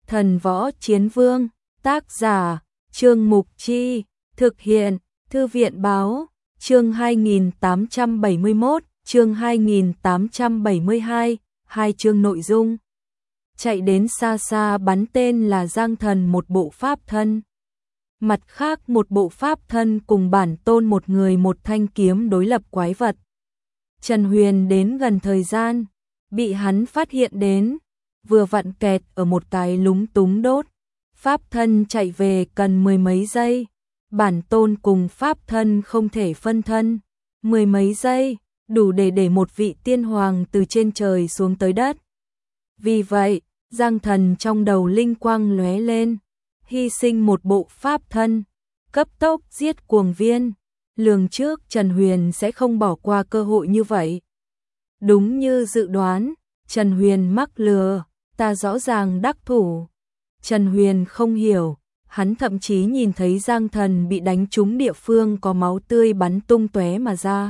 Thần Võ Chiến Vương, tác giả, Trương Mục Chi, thực hiện, Thư viện Báo, chương 2871, chương 2872, hai chương nội dung. Chạy đến xa xa bắn tên là Giang Thần một bộ pháp thân. Mặt khác một bộ pháp thân cùng bản tôn một người một thanh kiếm đối lập quái vật. Trần Huyền đến gần thời gian, bị hắn phát hiện đến, vừa vặn kẹt ở một cái lúng túng đốt. Pháp thân chạy về cần mười mấy giây, bản tôn cùng pháp thân không thể phân thân. Mười mấy giây, đủ để một vị tiên hoàng từ trên trời xuống tới đất. Vì vậy, Giang Thần trong đầu linh quang lóe lên, hy sinh một bộ pháp thân, cấp tốc giết cuồng viên. Lường trước Trần Huyền sẽ không bỏ qua cơ hội như vậy. Đúng như dự đoán, Trần Huyền mắc lừa, ta rõ ràng đắc thủ. Trần Huyền không hiểu, hắn thậm chí nhìn thấy Giang Thần bị đánh trúng địa phương có máu tươi bắn tung tóe mà ra.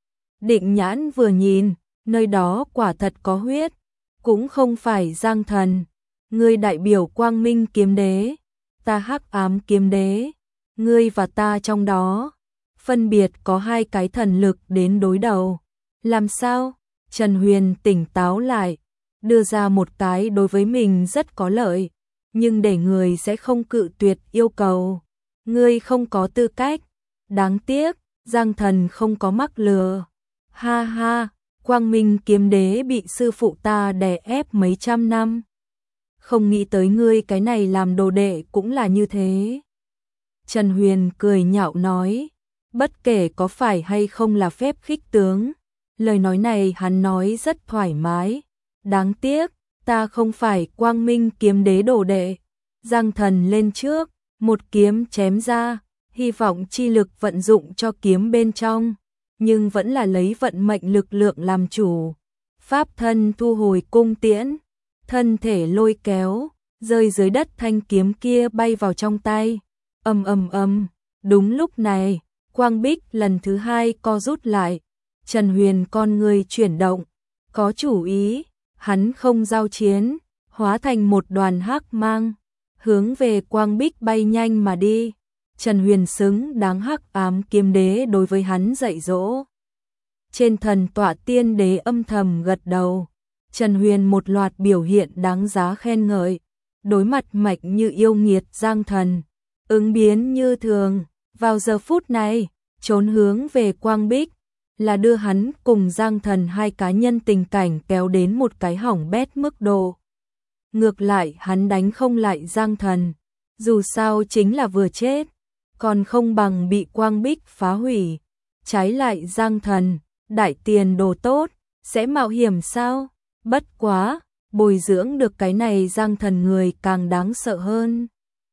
Định nhãn vừa nhìn, nơi đó quả thật có huyết, cũng không phải Giang Thần. Ngươi đại biểu Quang Minh Kiếm Đế, ta Hắc Ám Kiếm Đế, ngươi và ta trong đó, phân biệt có hai cái thần lực đến đối đầu. Làm sao? Trần Huyền tỉnh táo lại, đưa ra một cái đối với mình rất có lợi, nhưng để người sẽ không cự tuyệt yêu cầu. Ngươi không có tư cách. Đáng tiếc, Giang Thần không có mắc lừa. Ha ha, Quang Minh Kiếm Đế bị sư phụ ta đè ép mấy trăm năm. Không nghĩ tới ngươi cái này làm đồ đệ cũng là như thế. Trần Huyền cười nhạo nói, bất kể có phải hay không là phép khích tướng, lời nói này hắn nói rất thoải mái. Đáng tiếc, ta không phải Quang Minh Kiếm Đế đồ đệ. Giang Thần lên trước, một kiếm chém ra, hy vọng chi lực vận dụng cho kiếm bên trong, nhưng vẫn là lấy vận mệnh lực lượng làm chủ. Pháp thân thu hồi cung tiễn, thân thể lôi kéo, rơi dưới đất, thanh kiếm kia bay vào trong tay. Ầm ầm ầm, đúng lúc này, quang bích lần thứ hai co rút lại. Trần Huyền con người chuyển động, có chủ ý, hắn không giao chiến, hóa thành một đoàn hắc mang, hướng về quang bích bay nhanh mà đi. Trần Huyền xứng đáng Hắc Ám Kiếm Đế đối với hắn dạy dỗ. Trên thần tọa tiên đế âm thầm gật đầu. Trần Huyền một loạt biểu hiện đáng giá khen ngợi. Đối mặt mạnh như yêu nghiệt Giang Thần, ứng biến như thường. Vào giờ phút này, trốn hướng về quang bích, là đưa hắn cùng Giang Thần hai cá nhân tình cảnh kéo đến một cái hỏng bét mức độ. Ngược lại hắn đánh không lại Giang Thần, dù sao chính là vừa chết, còn không bằng bị quang bích phá hủy. Trái lại Giang Thần, đại tiền đồ tốt, sẽ mạo hiểm sao? Bất quá, bồi dưỡng được cái này Giang Thần người càng đáng sợ hơn.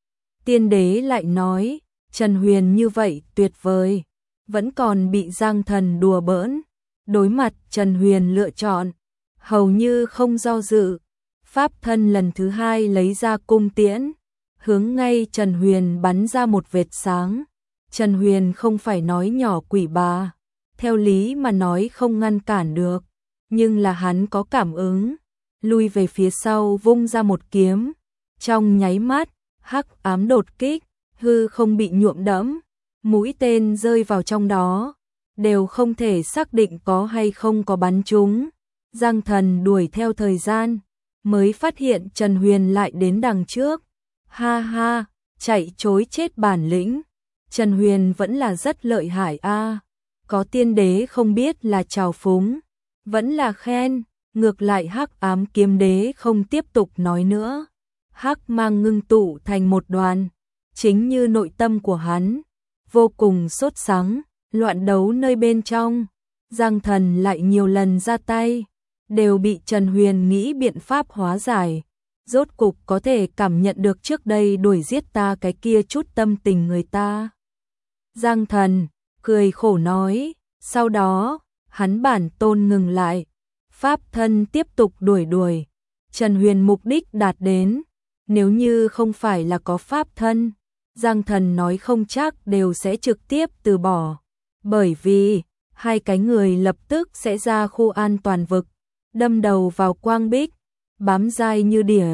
Tiên đế lại nói, Trần Huyền như vậy tuyệt vời, vẫn còn bị Giang Thần đùa bỡn. Đối mặt Trần Huyền lựa chọn, hầu như không do dự. Pháp thân lần thứ hai lấy ra cung tiễn, hướng ngay Trần Huyền bắn ra một vệt sáng. Trần Huyền không phải nói nhỏ quỷ bà, theo lý mà nói không ngăn cản được, nhưng là hắn có cảm ứng, lui về phía sau vung ra một kiếm. Trong nháy mắt, hắc ám đột kích, hư không bị nhuộm đẫm, mũi tên rơi vào trong đó, đều không thể xác định có hay không có bắn trúng. Giang Thần đuổi theo thời gian, mới phát hiện Trần Huyền lại đến đằng trước. Ha ha, chạy chối chết bản lĩnh. Trần Huyền vẫn là rất lợi hại a. Có tiên đế không biết là trào phúng, vẫn là khen. Ngược lại Hắc Ám Kiếm Đế không tiếp tục nói nữa. Hắc mang ngưng tụ thành một đoàn, chính như nội tâm của hắn, vô cùng sốt sắng, loạn đấu nơi bên trong. Giang Thần lại nhiều lần ra tay, đều bị Trần Huyền nghĩ biện pháp hóa giải. Rốt cục có thể cảm nhận được trước đây đuổi giết ta cái kia chút tâm tình người ta. Giang Thần cười khổ nói, sau đó, hắn bản tôn ngừng lại, pháp thân tiếp tục đuổi. Trần Huyền mục đích đạt đến, nếu như không phải là có pháp thân, Giang Thần nói không chắc đều sẽ trực tiếp từ bỏ, bởi vì hai cái người lập tức sẽ ra khu an toàn vực, đâm đầu vào quang bích, bám dai như đỉa.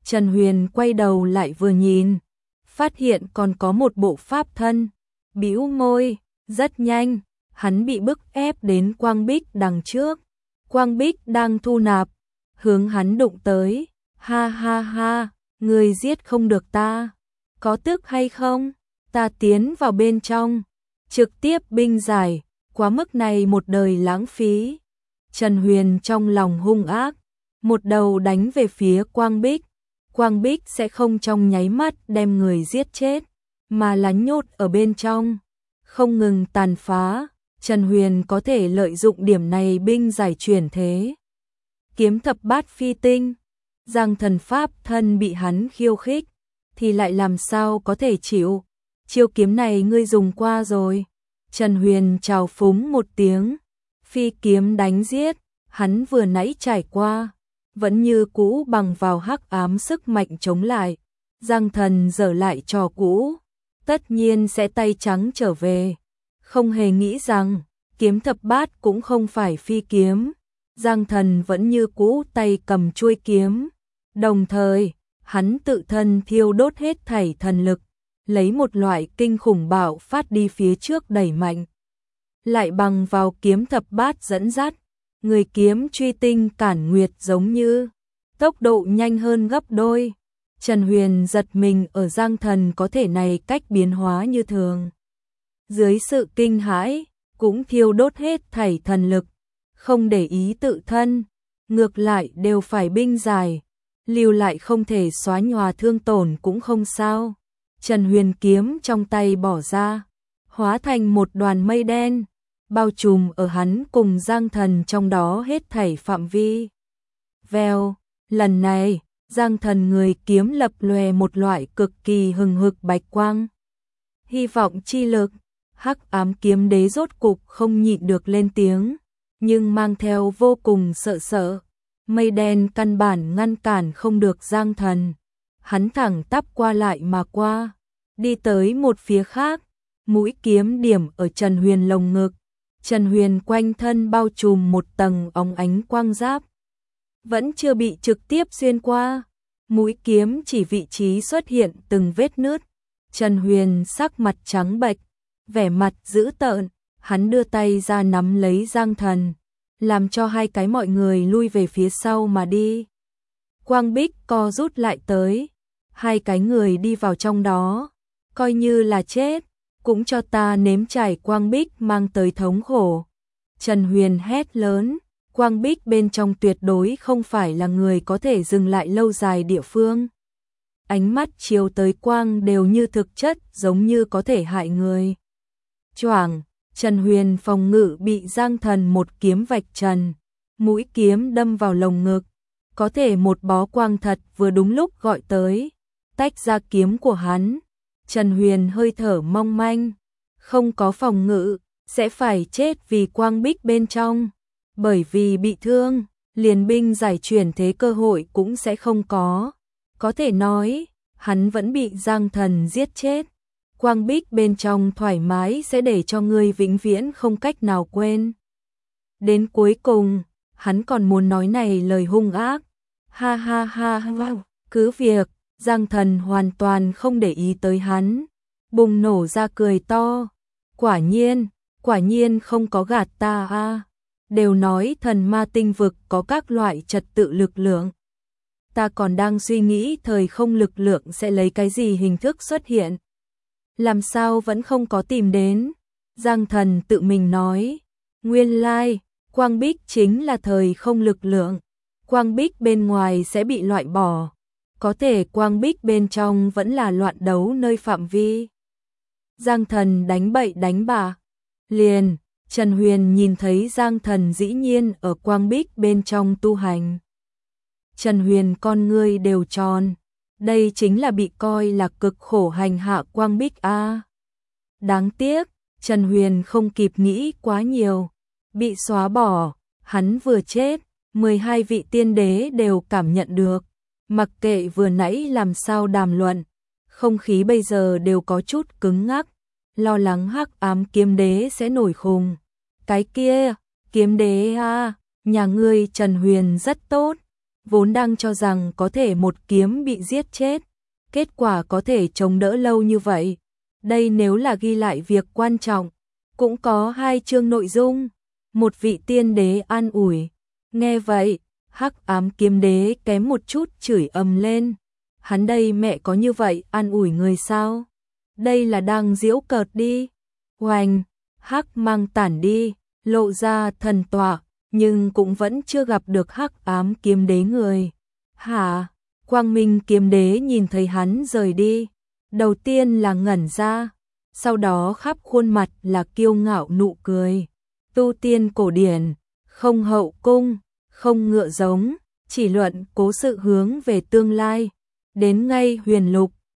Trần Huyền quay đầu lại vừa nhìn, phát hiện còn có một bộ pháp thân, bĩu môi, rất nhanh, hắn bị bức ép đến quang bích đằng trước. Quang bích đang thu nạp, hướng hắn đụng tới, ha ha ha, người giết không được ta, có tức hay không? Ta tiến vào bên trong, trực tiếp binh giải, quá mức này một đời lãng phí. Trần Huyền trong lòng hung ác, một đầu đánh về phía Quang Bích. Quang Bích sẽ không trong nháy mắt đem người giết chết, mà là nhốt ở bên trong, không ngừng tàn phá. Trần Huyền có thể lợi dụng điểm này binh giải chuyển thế. Kiếm thập bát phi tinh, Giang Thần pháp thân bị hắn khiêu khích, thì lại làm sao có thể chịu. Chiêu kiếm này ngươi dùng qua rồi. Trần Huyền chào phúng một tiếng, phi kiếm đánh giết, hắn vừa nãy trải qua, vẫn như cũ bằng vào hắc ám sức mạnh chống lại. Giang Thần dở lại trò cũ, tất nhiên sẽ tay trắng trở về. Không hề nghĩ rằng, kiếm thập bát cũng không phải phi kiếm. Giang Thần vẫn như cũ tay cầm chuôi kiếm. Đồng thời, hắn tự thân thiêu đốt hết thảy thần lực, lấy một loại kinh khủng bạo phát đi phía trước đẩy mạnh. Lại bằng vào kiếm thập bát dẫn dắt, người kiếm truy tinh cản nguyệt giống như tốc độ nhanh hơn gấp đôi. Trần Huyền giật mình ở Giang Thần có thể này cách biến hóa như thường. Dưới sự kinh hãi, cũng thiêu đốt hết thảy thần lực, không để ý tự thân, ngược lại đều phải binh giải, lưu lại không thể xóa nhòa thương tổn cũng không sao. Trần Huyền kiếm trong tay bỏ ra, hóa thành một đoàn mây đen, bao trùm ở hắn cùng Giang Thần trong đó hết thảy phạm vi. Vèo, lần này, Giang Thần người kiếm lập lòe một loại cực kỳ hừng hực bạch quang. Hy vọng chi lực, hắc ám kiếm đế rốt cục không nhịn được lên tiếng, nhưng mang theo vô cùng sợ. Mây đen căn bản ngăn cản không được Giang Thần. Hắn thẳng tắp qua lại mà qua, đi tới một phía khác, mũi kiếm điểm ở Trần Huyền lồng ngực. Trần Huyền quanh thân bao trùm một tầng óng ánh quang giáp, vẫn chưa bị trực tiếp xuyên qua, mũi kiếm chỉ vị trí xuất hiện từng vết nứt. Trần Huyền sắc mặt trắng bệch, vẻ mặt dữ tợn, hắn đưa tay ra nắm lấy Giang Thần, làm cho hai cái mọi người lui về phía sau mà đi. Quang Bích co rút lại tới, hai cái người đi vào trong đó, coi như là chết, cũng cho ta nếm trải. Quang Bích mang tới thống khổ. Trần Huyền hét lớn, Quang Bích bên trong tuyệt đối không phải là người có thể dừng lại lâu dài địa phương. Ánh mắt chiếu tới quang đều như thực chất, giống như có thể hại người. Choảng, Trần Huyền phòng ngự bị Giang Thần một kiếm vạch trần, mũi kiếm đâm vào lồng ngực, có thể một bó quang thật vừa đúng lúc gọi tới, tách ra kiếm của hắn. Trần Huyền hơi thở mong manh, không có phòng ngự, sẽ phải chết vì Quang Bích bên trong, bởi vì bị thương, liền binh giải chuyển thế cơ hội cũng sẽ không có. Có thể nói, hắn vẫn bị Giang Thần giết chết. Quang Bích bên trong thoải mái sẽ để cho người vĩnh viễn không cách nào quên. Đến cuối cùng, hắn còn muốn nói này lời hung ác. Ha ha ha ha, cứ việc, Giang Thần hoàn toàn không để ý tới hắn, bùng nổ ra cười to. Quả nhiên không có gạt ta a. Đều nói thần ma tinh vực có các loại trật tự lực lượng. Ta còn đang suy nghĩ thời không lực lượng sẽ lấy cái gì hình thức xuất hiện. Làm sao vẫn không có tìm đến. Giang Thần tự mình nói, nguyên lai, Quang Bích chính là thời không lực lượng. Quang Bích bên ngoài sẽ bị loại bỏ, có thể Quang Bích bên trong vẫn là loạn đấu nơi phạm vi. Giang Thần đánh bậy đánh bạ. Liền, Trần Huyền nhìn thấy Giang Thần dĩ nhiên ở Quang Bích bên trong tu hành. Trần Huyền con ngươi đều tròn, đây chính là bị coi là cực khổ hành hạ Quang Bích a. Đáng tiếc, Trần Huyền không kịp nghĩ quá nhiều, bị xóa bỏ, hắn vừa chết, 12 vị tiên đế đều cảm nhận được, mặc kệ vừa nãy làm sao đàm luận, không khí bây giờ đều có chút cứng ngắc, lo lắng hắc ám kiếm đế sẽ nổi khùng. Cái kia, kiếm đế a, nhà ngươi Trần Huyền rất tốt, vốn đang cho rằng có thể một kiếm bị giết chết, kết quả có thể chống đỡ lâu như vậy. Đây nếu là ghi lại việc quan trọng, cũng có 2 chương nội dung. Một vị tiên đế an ủi. Nghe vậy, Hắc Ám Kiếm Đế kém một chút chửi ầm lên. Hắn đây mẹ có như vậy an ủi người sao? Đây là đang giễu cợt đi. Oanh, Hắc Mang tản đi, lộ ra thần tọa, nhưng cũng vẫn chưa gặp được Hắc Ám Kiếm Đế người. Hả? Quang Minh Kiếm Đế nhìn thấy hắn rời đi, đầu tiên là ngẩn ra, sau đó khắp khuôn mặt là kiêu ngạo nụ cười. Tu tiên cổ điển, không hậu cung, không ngựa giống, chỉ luận cố sự hướng về tương lai. Đến ngay huyền lục,